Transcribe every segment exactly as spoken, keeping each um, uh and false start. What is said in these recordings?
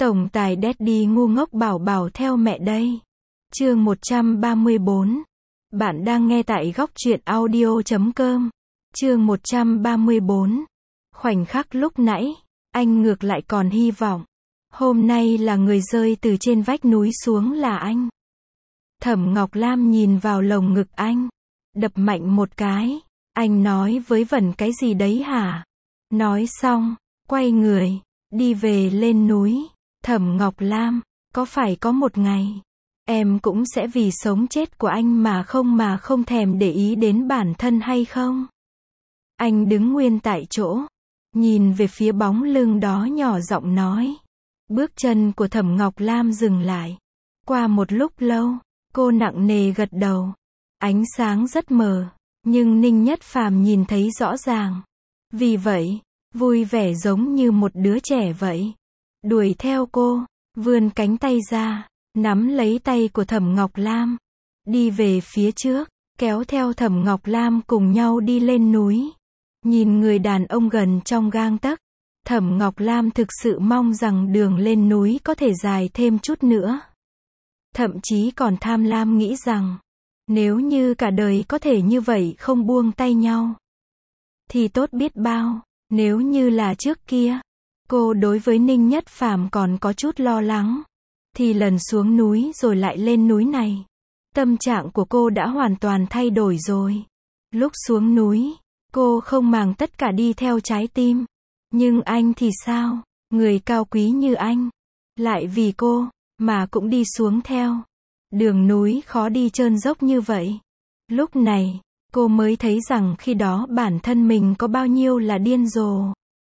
Tổng tài Daddy ngu ngốc bảo bảo theo mẹ đây. Chương một trăm ba mươi bốn. Bạn đang nghe tại góc truyện audio chấm com. Chương một trăm ba mươi bốn. Khoảnh khắc lúc nãy, anh ngược lại còn hy vọng. Hôm nay là người rơi từ trên vách núi xuống là anh. Thẩm Ngọc Lam nhìn vào lồng ngực anh, đập mạnh một cái. Anh nói với Vân cái gì đấy hả? Nói xong, quay người, đi về lên núi. Thẩm Ngọc Lam, có phải có một ngày, em cũng sẽ vì sống chết của anh mà không mà không thèm để ý đến bản thân hay không? Anh đứng nguyên tại chỗ, nhìn về phía bóng lưng đó nhỏ giọng nói. Bước chân của Thẩm Ngọc Lam dừng lại. Qua một lúc lâu, cô nặng nề gật đầu. Ánh sáng rất mờ, nhưng Ninh Nhất Phàm nhìn thấy rõ ràng. Vì vậy, vui vẻ giống như một đứa trẻ vậy. Đuổi theo cô, vươn cánh tay ra, nắm lấy tay của Thẩm Ngọc Lam. Đi về phía trước, kéo theo Thẩm Ngọc Lam cùng nhau đi lên núi. Nhìn người đàn ông gần trong gang tấc, Thẩm Ngọc Lam thực sự mong rằng đường lên núi có thể dài thêm chút nữa. Thậm chí còn tham lam nghĩ rằng, nếu như cả đời có thể như vậy không buông tay nhau, thì tốt biết bao. Nếu như là trước kia, cô đối với Ninh Nhất Phàm còn có chút lo lắng, thì lần xuống núi rồi lại lên núi này, tâm trạng của cô đã hoàn toàn thay đổi rồi. Lúc xuống núi, cô không màng tất cả đi theo trái tim. Nhưng anh thì sao? Người cao quý như anh, lại vì cô, mà cũng đi xuống theo. Đường núi khó đi trơn dốc như vậy. Lúc này, cô mới thấy rằng khi đó bản thân mình có bao nhiêu là điên rồ.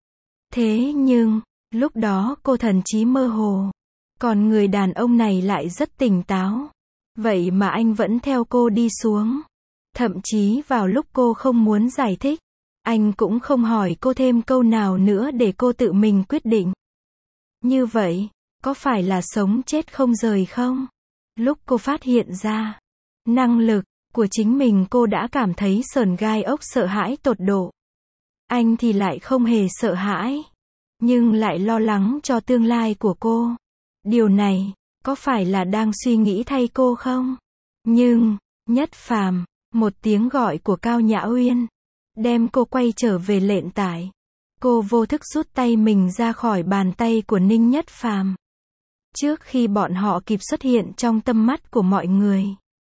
Thế nhưng, lúc đó cô thần trí mơ hồ. Còn người đàn ông này lại rất tỉnh táo. Vậy mà anh vẫn theo cô đi xuống. Thậm chí vào lúc cô không muốn giải thích, anh cũng không hỏi cô thêm câu nào nữa để cô tự mình quyết định. Như vậy, có phải là sống chết không rời không? Lúc cô phát hiện ra năng lực của chính mình, cô đã cảm thấy sởn gai ốc, sợ hãi tột độ. Anh thì lại không hề sợ hãi, nhưng lại lo lắng cho tương lai của cô. Điều này, có phải là đang suy nghĩ thay cô không? Nhưng, Nhất Phàm, một tiếng gọi của Cao Nhã Uyên, đem cô quay trở về lệnh tải. Cô vô thức rút tay mình ra khỏi bàn tay của Ninh Nhất Phàm. Trước khi bọn họ kịp xuất hiện trong tầm mắt của mọi người,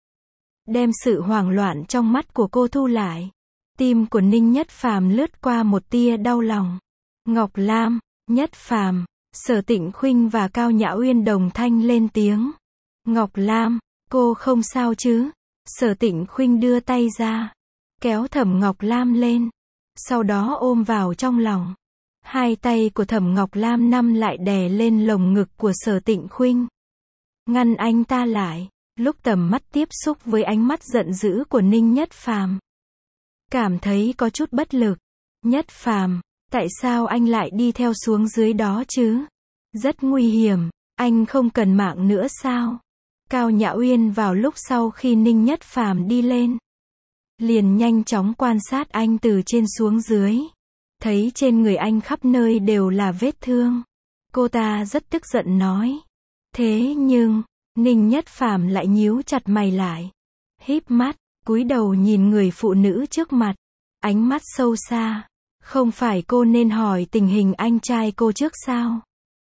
đem sự hoảng loạn trong mắt của cô thu lại. Tim của Ninh Nhất Phàm lướt qua một tia đau lòng. Ngọc Lam, Nhất Phàm, Sở Tịnh Khuynh và Cao Nhã Uyên đồng thanh lên tiếng. Ngọc Lam, cô không sao chứ? Sở Tịnh Khuynh đưa tay ra, kéo Thẩm Ngọc Lam lên, sau đó ôm vào trong lòng. Hai tay của Thẩm Ngọc Lam nắm lại đè lên lồng ngực của Sở Tịnh Khuynh, ngăn anh ta lại. Lúc tầm mắt tiếp xúc với ánh mắt giận dữ của Ninh Nhất Phàm, cảm thấy có chút bất lực. Nhất Phàm, tại sao anh lại đi theo xuống dưới đó chứ? Rất nguy hiểm, anh không cần mạng nữa sao? Cao Nhã Uyên vào lúc sau khi Ninh Nhất Phàm đi lên, liền nhanh chóng quan sát anh từ trên xuống dưới. Thấy trên người anh khắp nơi đều là vết thương. Cô ta rất tức giận nói. Thế nhưng, Ninh Nhất Phàm lại nhíu chặt mày lại, híp mắt, cúi đầu nhìn người phụ nữ trước mặt, ánh mắt sâu xa. Không phải cô nên hỏi tình hình anh trai cô trước sao?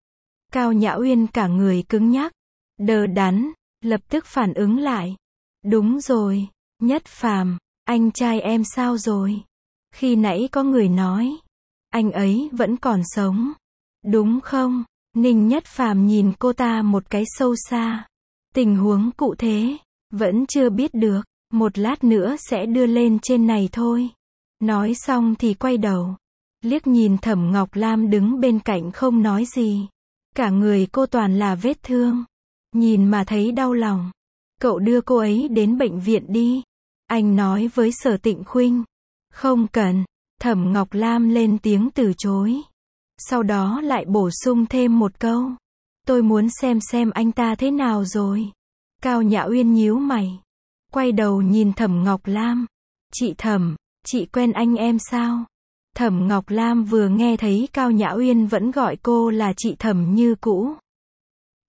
Cao Nhã Uyên cả người cứng nhắc, đờ đẫn, lập tức phản ứng lại. Đúng rồi, Nhất Phàm, anh trai em sao rồi? Khi nãy có người nói, anh ấy vẫn còn sống, đúng không? Ninh Nhất Phàm nhìn cô ta một cái sâu xa. Tình huống cụ thể, vẫn chưa biết được, một lát nữa sẽ đưa lên trên này thôi. Nói xong thì quay đầu, liếc nhìn Thẩm Ngọc Lam đứng bên cạnh không nói gì. Cả người cô toàn là vết thương, nhìn mà thấy đau lòng. Cậu đưa cô ấy đến bệnh viện đi, anh nói với Sở Tịnh Khuynh. Không cần, Thẩm Ngọc Lam lên tiếng từ chối. Sau đó lại bổ sung thêm một câu. Tôi muốn xem xem anh ta thế nào rồi. Cao Nhã Uyên nhíu mày, quay đầu nhìn Thẩm Ngọc Lam. Chị Thẩm, chị quen anh em sao? Thẩm Ngọc Lam vừa nghe thấy Cao Nhã Uyên vẫn gọi cô là chị Thẩm như cũ,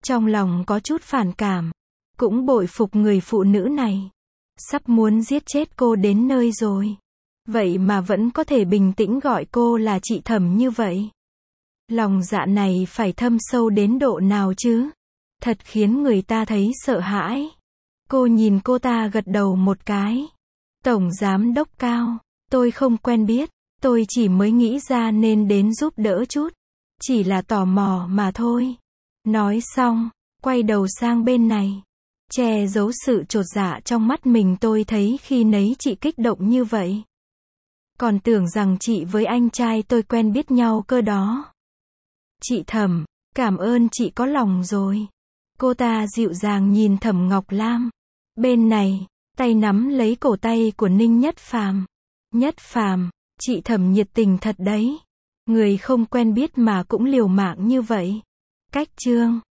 Trong lòng có chút phản cảm. Cũng bội phục người phụ nữ này. Sắp muốn giết chết cô đến nơi rồi. Vậy mà vẫn có thể bình tĩnh gọi cô là chị Thẩm như vậy. Lòng dạ này phải thâm sâu đến độ nào chứ? Thật khiến người ta thấy sợ hãi. Cô nhìn cô ta gật đầu một cái. Tổng giám đốc Cao, tôi không quen biết, tôi chỉ mới nghĩ ra nên đến giúp đỡ chút. Chỉ là tò mò mà thôi. Nói xong, quay đầu sang bên này. Che giấu sự chột dạ trong mắt mình tôi thấy khi nấy chị kích động như vậy. Còn tưởng rằng chị với anh trai tôi quen biết nhau cơ đó. Chị Thẩm, cảm ơn chị có lòng rồi. Cô ta dịu dàng nhìn Thẩm Ngọc Lam. Bên này, tay nắm lấy cổ tay của Ninh Nhất Phàm. Nhất Phàm, chị Thẩm nhiệt tình thật đấy. Người không quen biết mà cũng liều mạng như vậy. Cách chương